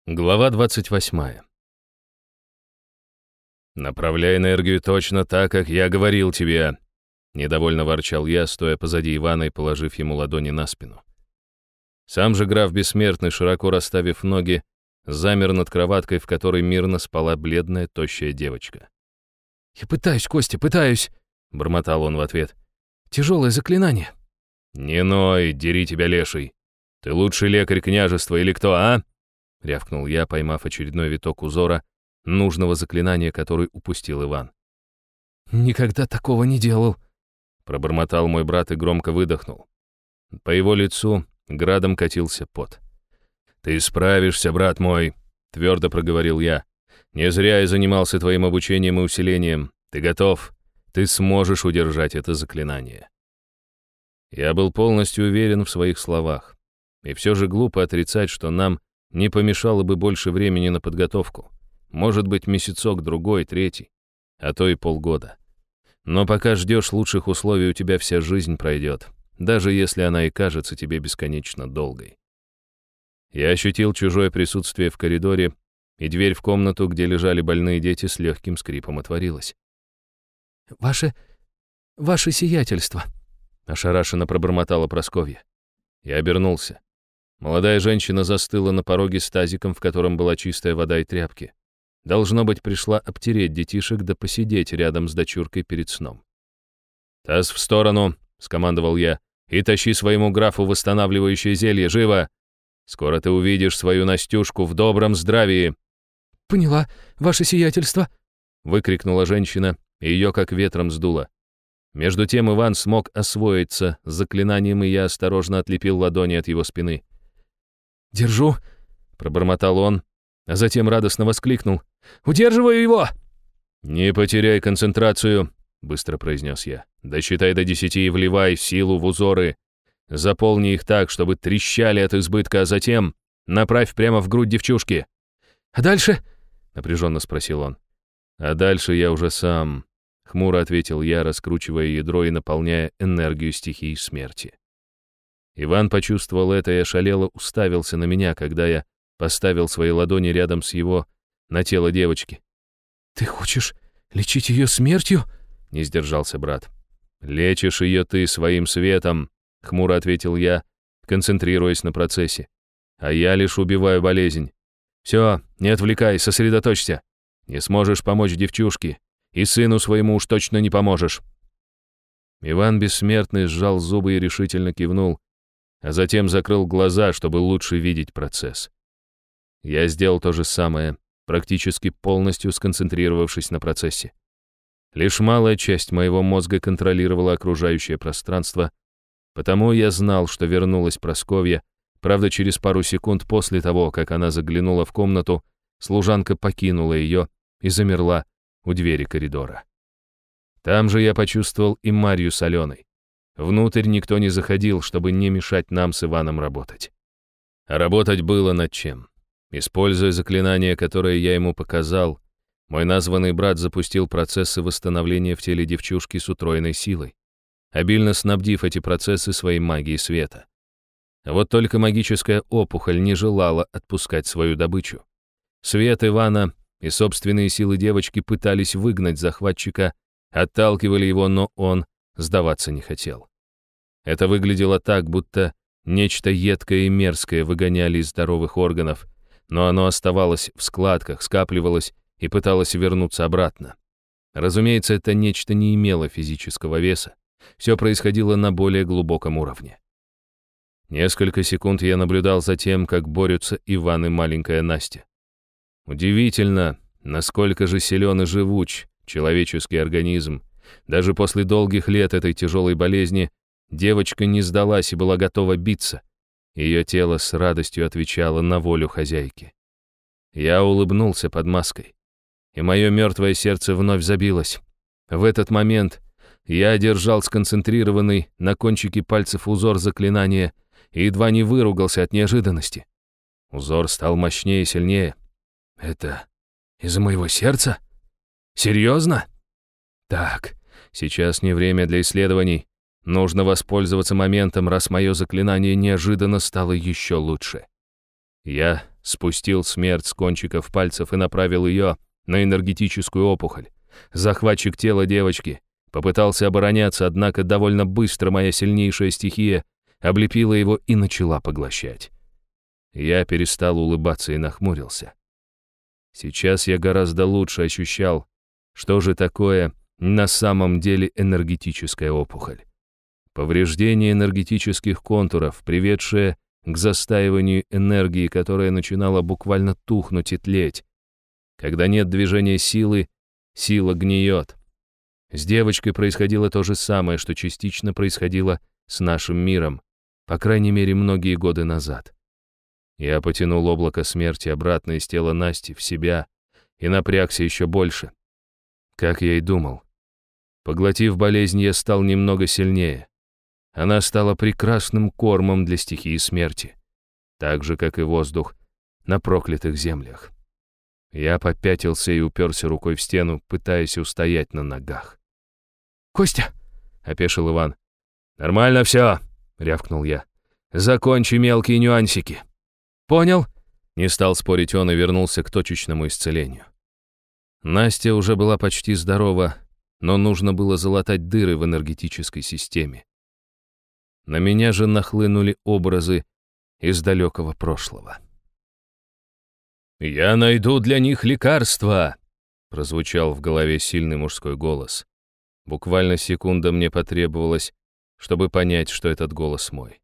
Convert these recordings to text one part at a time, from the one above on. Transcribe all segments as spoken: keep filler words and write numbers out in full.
Глава двадцать восьмая. «Направляй энергию точно так, как я говорил тебе», — недовольно ворчал я, стоя позади Ивана и положив ему ладони на спину. Сам же граф Бессмертный, широко расставив ноги, замер над кроваткой, в которой мирно спала бледная, тощая девочка. «Я пытаюсь, Костя, пытаюсь», — бормотал он в ответ. «Тяжелое заклинание». «Не ной, дери тебя, леший. Ты лучший лекарь княжества или кто, а?» — рявкнул я, поймав очередной виток узора, нужного заклинания, который упустил Иван. «Никогда такого не делал», — пробормотал мой брат и громко выдохнул. По его лицу градом катился пот. «Ты справишься, брат мой», — твердо проговорил я. «Не зря я занимался твоим обучением и усилением. Ты готов. Ты сможешь удержать это заклинание». Я был полностью уверен в своих словах. И все же глупо отрицать, что нам не помешало бы больше времени на подготовку. Может быть, месяцок-другой, третий, а то и полгода. Но пока ждешь лучших условий, у тебя вся жизнь пройдет, даже если она и кажется тебе бесконечно долгой. Я ощутил чужое присутствие в коридоре, и дверь в комнату, где лежали больные дети, с легким скрипом отворилась. «Ваше... ваше сиятельство», — ошарашенно пробормотала Прасковья. Я обернулся. Молодая женщина застыла на пороге с тазиком, в котором была чистая вода и тряпки. Должно быть, пришла обтереть детишек да посидеть рядом с дочуркой перед сном. «Таз в сторону», — скомандовал я, — «и тащи своему графу восстанавливающее зелье, живо! Скоро ты увидишь свою Настюшку в добром здравии». «Поняла, ваше сиятельство», — выкрикнула женщина, и ее как ветром сдуло. Между тем Иван смог освоиться с заклинанием, и я осторожно отлепил ладони от его спины. «Держу», — пробормотал он, а затем радостно воскликнул. «Удерживаю его!» «Не потеряй концентрацию», — быстро произнес я. «Досчитай до десяти и вливай силу в узоры. Заполни их так, чтобы трещали от избытка, а затем направь прямо в грудь девчушки». «А дальше?» — напряженно спросил он. «А дальше я уже сам», — хмуро ответил я, раскручивая ядро и наполняя энергию стихии смерти. Иван почувствовал это и ошалело уставился на меня, когда я поставил свои ладони рядом с его на тело девочки. «Ты хочешь лечить ее смертью?» — не сдержался брат. «Лечишь ее ты своим светом», — хмуро ответил я, концентрируясь на процессе. «А я лишь убиваю болезнь. Все, не отвлекай, сосредоточься. Не сможешь помочь девчушке, и сыну своему уж точно не поможешь». Иван Бессмертный сжал зубы и решительно кивнул, а затем закрыл глаза, чтобы лучше видеть процесс. Я сделал то же самое, практически полностью сконцентрировавшись на процессе. Лишь малая часть моего мозга контролировала окружающее пространство, потому я знал, что вернулась Прасковья. Правда, через пару секунд после того, как она заглянула в комнату, служанка покинула ее и замерла у двери коридора. Там же я почувствовал и Марью с Аленой. Внутрь никто не заходил, чтобы не мешать нам с Иваном работать. А работать было над чем. Используя заклинание, которое я ему показал, мой названный брат запустил процессы восстановления в теле девчушки с утроенной силой, обильно снабдив эти процессы своей магией света. Вот только магическая опухоль не желала отпускать свою добычу. Свет Ивана и собственные силы девочки пытались выгнать захватчика, отталкивали его, но он сдаваться не хотел. Это выглядело так, будто нечто едкое и мерзкое выгоняли из здоровых органов, но оно оставалось в складках, скапливалось и пыталось вернуться обратно. Разумеется, это нечто не имело физического веса. Все происходило на более глубоком уровне. Несколько секунд я наблюдал за тем, как борются Иван и маленькая Настя. Удивительно, насколько же силен и живуч человеческий организм. Даже после долгих лет этой тяжелой болезни девочка не сдалась и была готова биться. Ее тело с радостью отвечало на волю хозяйки. Я улыбнулся под маской, и мое мертвое сердце вновь забилось. В этот момент я держал сконцентрированный на кончике пальцев узор заклинания и едва не выругался от неожиданности. Узор стал мощнее и сильнее. «Это из-за моего сердца? Серьезно? Так, сейчас не время для исследований. Нужно воспользоваться моментом, раз мое заклинание неожиданно стало еще лучше». Я спустил смерть с кончиков пальцев и направил ее на энергетическую опухоль. Захватчик тела девочки попытался обороняться, однако довольно быстро моя сильнейшая стихия облепила его и начала поглощать. Я перестал улыбаться и нахмурился. Сейчас я гораздо лучше ощущал, что же такое на самом деле энергетическая опухоль. Повреждение энергетических контуров, приведшее к застаиванию энергии, которая начинала буквально тухнуть и тлеть. Когда нет движения силы, сила гниет. С девочкой происходило то же самое, что частично происходило с нашим миром, по крайней мере, многие годы назад. Я потянул облако смерти обратно из тела Насти в себя и напрягся еще больше. Как я и думал. Поглотив болезнь, я стал немного сильнее. Она стала прекрасным кормом для стихии смерти, так же, как и воздух на проклятых землях. Я попятился и уперся рукой в стену, пытаясь устоять на ногах. «Костя!» — опешил Иван. «Нормально все!» — рявкнул я. «Закончи мелкие нюансики». «Понял?» — не стал спорить он и вернулся к точечному исцелению. Настя уже была почти здорова, но нужно было залатать дыры в энергетической системе. На меня же нахлынули образы из далекого прошлого. «Я найду для них лекарства!» — прозвучал в голове сильный мужской голос. Буквально секунда мне потребовалось, чтобы понять, что этот голос мой.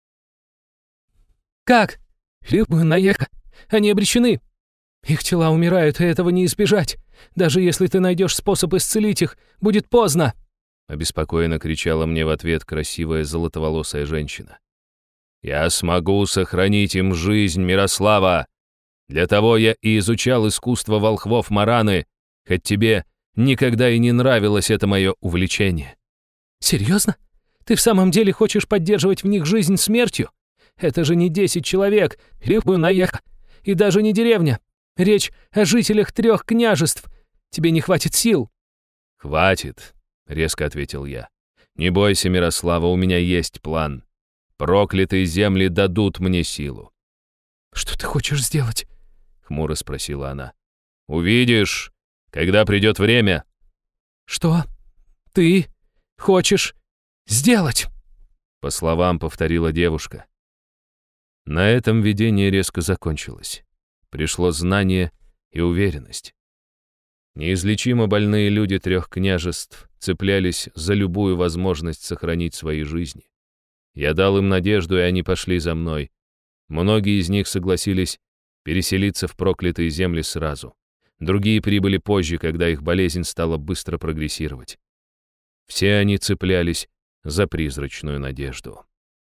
«Как? Любую наеха! Они обречены! Их тела умирают, и этого не избежать! Даже если ты найдешь способ исцелить их, будет поздно!» Обеспокоенно кричала мне в ответ красивая золотоволосая женщина. «Я смогу сохранить им жизнь, Мирослава! Для того я и изучал искусство волхвов Мараны, хоть тебе никогда и не нравилось это мое увлечение». «Серьезно? Ты в самом деле хочешь поддерживать в них жизнь смертью? Это же не десять человек, любую наеха, и даже не деревня. Речь о жителях трех княжеств. Тебе не хватит сил». «Хватит», — резко ответил я. «Не бойся, Мирослава, у меня есть план. Проклятые земли дадут мне силу». «Что ты хочешь сделать?» — хмуро спросила она. «Увидишь, когда придет время». «Что ты хочешь сделать?» По словам повторила девушка. На этом видение резко закончилось. Пришло знание и уверенность. Неизлечимо больные люди трех княжеств цеплялись за любую возможность сохранить свои жизни. Я дал им надежду, и они пошли за мной. Многие из них согласились переселиться в проклятые земли сразу. Другие прибыли позже, когда их болезнь стала быстро прогрессировать. Все они цеплялись за призрачную надежду.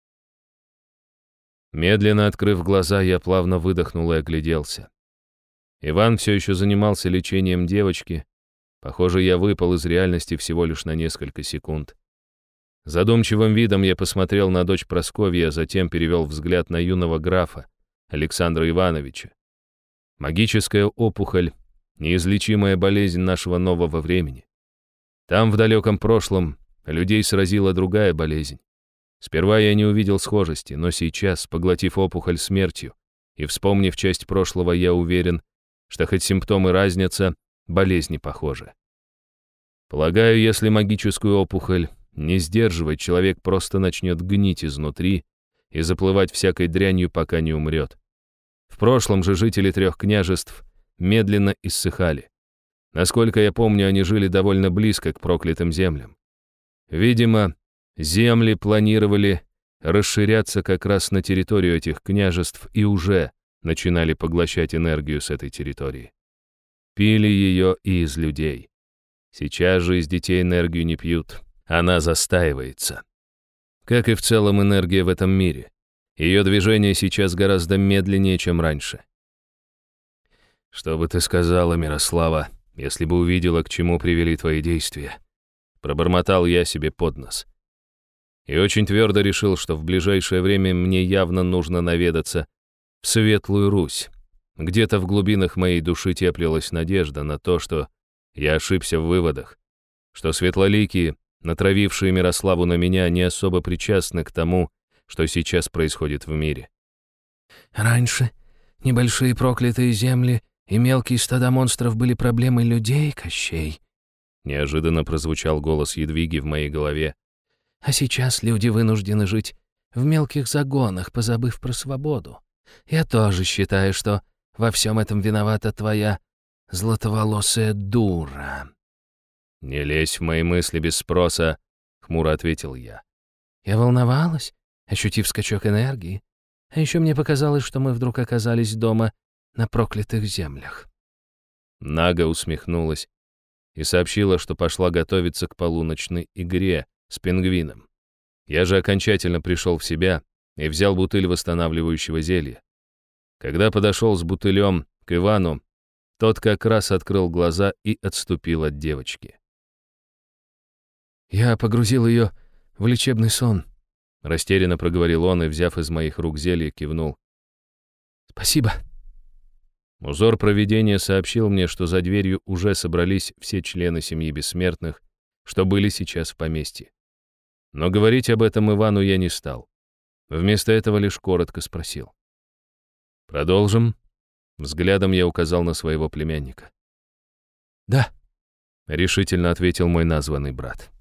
Медленно открыв глаза, я плавно выдохнул и огляделся. Иван все еще занимался лечением девочки. Похоже, я выпал из реальности всего лишь на несколько секунд. Задумчивым видом я посмотрел на дочь Прасковьи, а затем перевел взгляд на юного графа, Александра Ивановича. Магическая опухоль — неизлечимая болезнь нашего нового времени. Там, в далеком прошлом, людей сразила другая болезнь. Сперва я не увидел схожести, но сейчас, поглотив опухоль смертью и вспомнив часть прошлого, я уверен, что хоть симптомы разнятся, болезни похожи. Полагаю, если магическую опухоль не сдерживать, человек просто начнет гнить изнутри и заплывать всякой дрянью, пока не умрет. В прошлом же жители трех княжеств медленно иссыхали. Насколько я помню, они жили довольно близко к проклятым землям. Видимо, земли планировали расширяться как раз на территорию этих княжеств и уже начинали поглощать энергию с этой территории. Пили ее и из людей. Сейчас же из детей энергию не пьют, она застаивается. Как и в целом энергия в этом мире. Ее движение сейчас гораздо медленнее, чем раньше. «Что бы ты сказала, Мирослава, если бы увидела, к чему привели твои действия?» Пробормотал я себе под нос. И очень твердо решил, что в ближайшее время мне явно нужно наведаться в Светлую Русь. Где-то в глубинах моей души теплилась надежда на то, что я ошибся в выводах, что светлоликие, натравившие Мирославу на меня, не особо причастны к тому, что сейчас происходит в мире. «Раньше Небольшие проклятые земли и мелкие стада монстров были проблемой людей, Кощей. Неожиданно прозвучал голос Едвиги в моей голове. А сейчас люди вынуждены жить в мелких загонах, позабыв про свободу. Я тоже считаю, что во всем этом виновата твоя златоволосая дура. «Не лезь в мои мысли без спроса», — хмуро ответил я. Я волновалась, ощутив скачок энергии. А еще мне показалось, что мы вдруг оказались дома на проклятых землях. Нага усмехнулась и сообщила, что пошла готовиться к полуночной игре с пингвином. Я же окончательно пришел в себя и взял бутыль восстанавливающего зелья. Когда подошел с бутылем к Ивану, тот как раз открыл глаза и отступил от девочки. «Я погрузил ее в лечебный сон», — растерянно проговорил он и, взяв из моих рук зелье, кивнул. «Спасибо». Узор провидения сообщил мне, что за дверью уже собрались все члены семьи бессмертных, что были сейчас в поместье. Но говорить об этом Ивану я не стал. Вместо этого лишь коротко спросил. «Продолжим?» Взглядом я указал на своего племянника. «Да», — решительно ответил мой названный брат.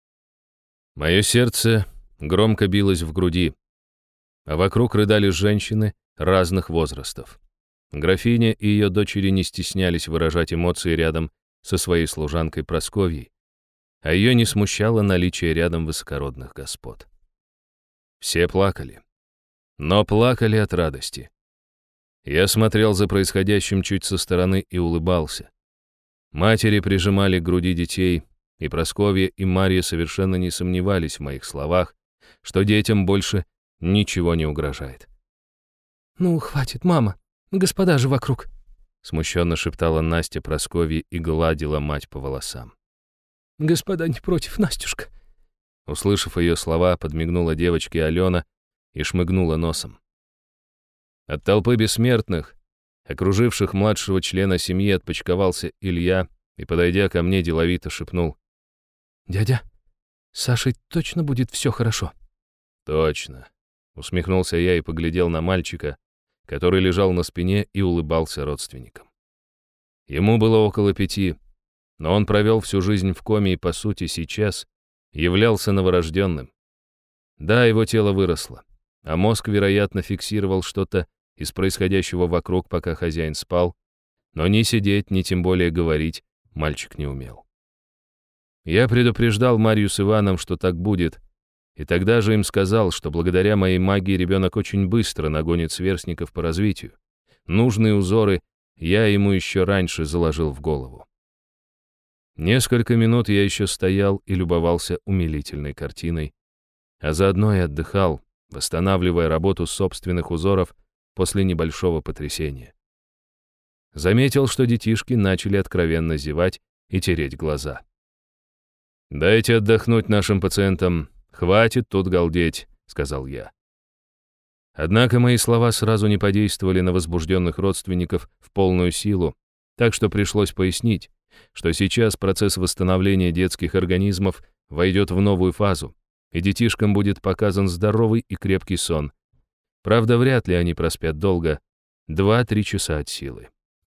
Мое сердце громко билось в груди, а вокруг рыдали женщины разных возрастов. Графиня и ее дочери не стеснялись выражать эмоции рядом со своей служанкой Прасковьей, а ее не смущало наличие рядом высокородных господ. Все плакали, но плакали от радости. Я смотрел за происходящим чуть со стороны и улыбался. Матери прижимали к груди детей, и Прасковья и Марья совершенно не сомневались в моих словах, что детям больше ничего не угрожает. «Ну, хватит, мама, господа же вокруг», — смущенно шептала Настя Прасковье и гладила мать по волосам. «Господа не против, Настюшка». Услышав ее слова, подмигнула девочке Алена и шмыгнула носом. От толпы бессмертных, окруживших младшего члена семьи, отпочковался Илья и, подойдя ко мне, деловито шепнул. «Дядя, с Сашей точно будет все хорошо?» «Точно», — усмехнулся я и поглядел на мальчика, который лежал на спине и улыбался родственникам. Ему было около пяти, но он провел всю жизнь в коме и, по сути, сейчас являлся новорожденным. Да, его тело выросло, а мозг, вероятно, фиксировал что-то из происходящего вокруг, пока хозяин спал, но ни сидеть, ни тем более говорить мальчик не умел. Я предупреждал Марью с Иваном, что так будет, и тогда же им сказал, что благодаря моей магии ребенок очень быстро нагонит сверстников по развитию. Нужные узоры я ему еще раньше заложил в голову. Несколько минут я еще стоял и любовался умилительной картиной, а заодно и отдыхал, восстанавливая работу собственных узоров после небольшого потрясения. Заметил, что детишки начали откровенно зевать и тереть глаза. «Дайте отдохнуть нашим пациентам, хватит тут галдеть», — сказал я. Однако мои слова сразу не подействовали на возбужденных родственников в полную силу, так что пришлось пояснить, что сейчас процесс восстановления детских организмов войдет в новую фазу, и детишкам будет показан здоровый и крепкий сон. Правда, вряд ли они проспят долго, два-три часа от силы.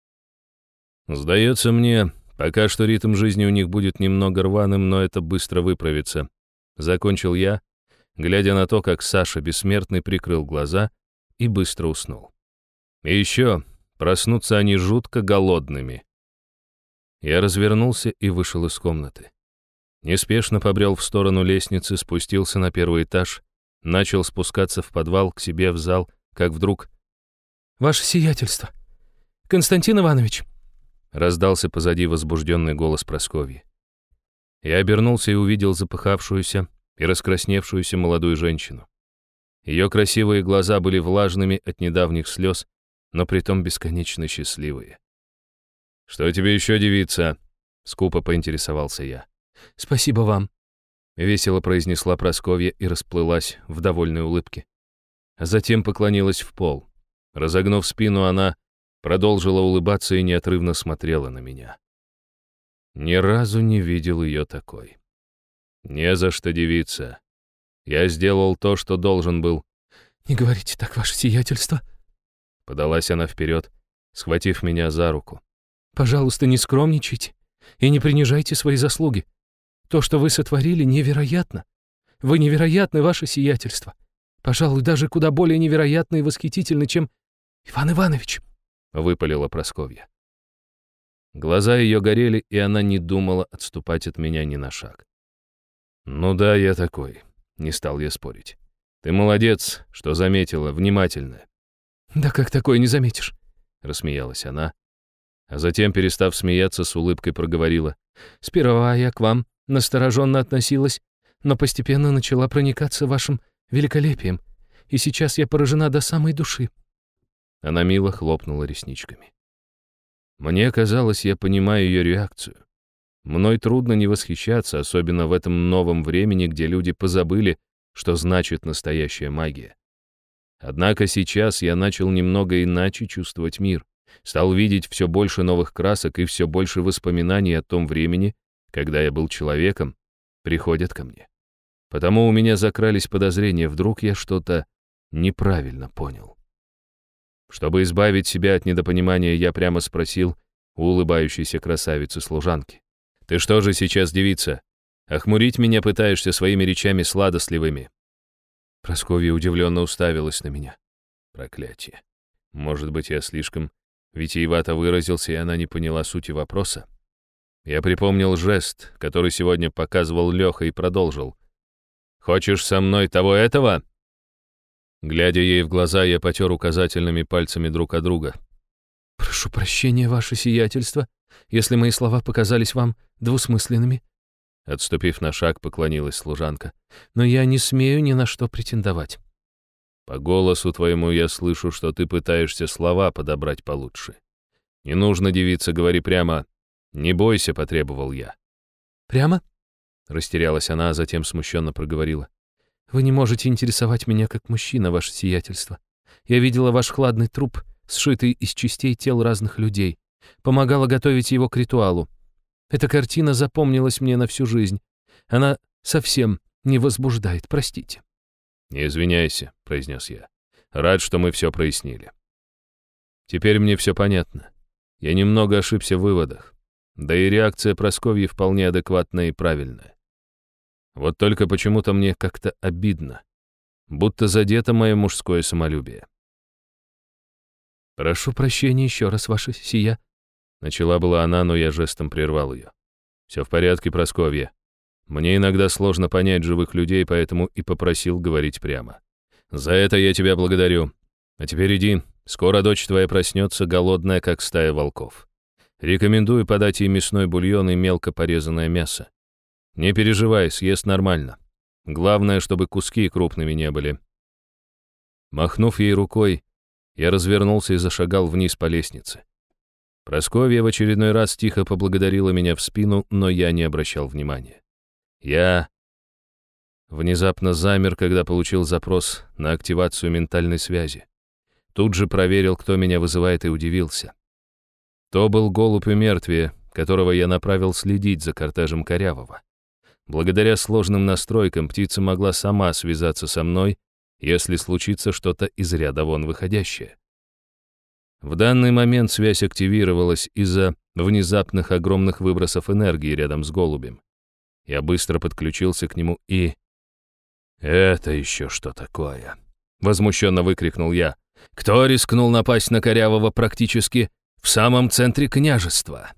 Сдается мне, пока что ритм жизни у них будет немного рваным, но это быстро выправится. Закончил я, глядя на то, как Саша Бессмертный прикрыл глаза и быстро уснул. И еще проснутся они жутко голодными. Я развернулся и вышел из комнаты. Неспешно побрел в сторону лестницы, спустился на первый этаж, начал спускаться в подвал к себе в зал, как вдруг... «Ваше сиятельство! Константин Иванович!» Раздался позади возбужденный голос Прасковьи. Я обернулся и увидел запыхавшуюся и раскрасневшуюся молодую женщину. Ее красивые глаза были влажными от недавних слез, но притом бесконечно счастливые. «Что тебе еще, девица?» — скупо поинтересовался я. «Спасибо вам», — весело произнесла Прасковья и расплылась в довольной улыбке. А затем поклонилась в пол. Разогнув спину, она продолжила улыбаться и неотрывно смотрела на меня. Ни разу не видел ее такой. «Не за что, девица. Я сделал то, что должен был». «Не говорите так, ваше сиятельство». Подалась она вперед, схватив меня за руку. «Пожалуйста, не скромничайте и не принижайте свои заслуги. То, что вы сотворили, невероятно. Вы невероятны, ваше сиятельство. Пожалуй, даже куда более невероятны и восхитительны, чем Иван Иванович», — выпалила Прасковья. Глаза ее горели, и она не думала отступать от меня ни на шаг. «Ну да, я такой», — не стал я спорить. «Ты молодец, что заметила, внимательная». «Да как такое не заметишь?» — рассмеялась она, а затем, перестав смеяться, с улыбкой проговорила. «Сперва я к вам настороженно относилась, но постепенно начала проникаться вашим великолепием, и сейчас я поражена до самой души». Она мило хлопнула ресничками. Мне казалось, я понимаю ее реакцию. Мной трудно не восхищаться, особенно в этом новом времени, где люди позабыли, что значит настоящая магия. Однако сейчас я начал немного иначе чувствовать мир, стал видеть все больше новых красок и все больше воспоминаний о том времени, когда я был человеком, приходят ко мне. Потому у меня закрались подозрения, вдруг я что-то неправильно понял. Чтобы избавить себя от недопонимания, я прямо спросил у улыбающейся красавицы-служанки. «Ты что же сейчас, девица, охмурить меня пытаешься своими речами сладостливыми?» Прасковья удивленно уставилась на меня. Проклятие. Может быть, я слишком витиевато выразился, и она не поняла сути вопроса? Я припомнил жест, который сегодня показывал Леха, и продолжил. «Хочешь со мной того-этого?» Глядя ей в глаза, я потер указательными пальцами друг от друга. «Прошу прощения, ваше сиятельство, если мои слова показались вам двусмысленными». Отступив на шаг, поклонилась служанка. «Но я не смею ни на что претендовать». «По голосу твоему я слышу, что ты пытаешься слова подобрать получше. Не нужно, девица, говори прямо. Не бойся», — потребовал я. «Прямо?» — растерялась она, а затем смущенно проговорила. «Вы не можете интересовать меня как мужчина, ваше сиятельство. Я видела ваш хладный труп, сшитый из частей тел разных людей. Помогала готовить его к ритуалу. Эта картина запомнилась мне на всю жизнь. Она совсем не возбуждает, простите». «Не извиняйся», — произнес я. «Рад, что мы все прояснили. Теперь мне все понятно. Я немного ошибся в выводах. Да и реакция Прасковьи вполне адекватная и правильная. Вот только почему-то мне как-то обидно, будто задето мое мужское самолюбие». «Прошу прощения еще раз, ваше сия». Начала была она, но я жестом прервал ее. «Все в порядке, Прасковья. Мне иногда сложно понять живых людей, поэтому и попросил говорить прямо. За это я тебя благодарю. А теперь иди, скоро дочь твоя проснется, голодная, как стая волков. Рекомендую подать ей мясной бульон и мелко порезанное мясо. Не переживай, съест нормально. Главное, чтобы куски крупными не были». Махнув ей рукой, я развернулся и зашагал вниз по лестнице. Прасковья в очередной раз тихо поблагодарила меня в спину, но я не обращал внимания. Я внезапно замер, когда получил запрос на активацию ментальной связи. Тут же проверил, кто меня вызывает, и удивился. То был голубь у мертвия, которого я направил следить за кортежем Корявого. Благодаря сложным настройкам птица могла сама связаться со мной, если случится что-то из ряда вон выходящее. В данный момент связь активировалась из-за внезапных огромных выбросов энергии рядом с голубем. Я быстро подключился к нему и... «Это еще что такое?» — возмущенно выкрикнул я. «Кто рискнул напасть на Корявого практически в самом центре княжества?»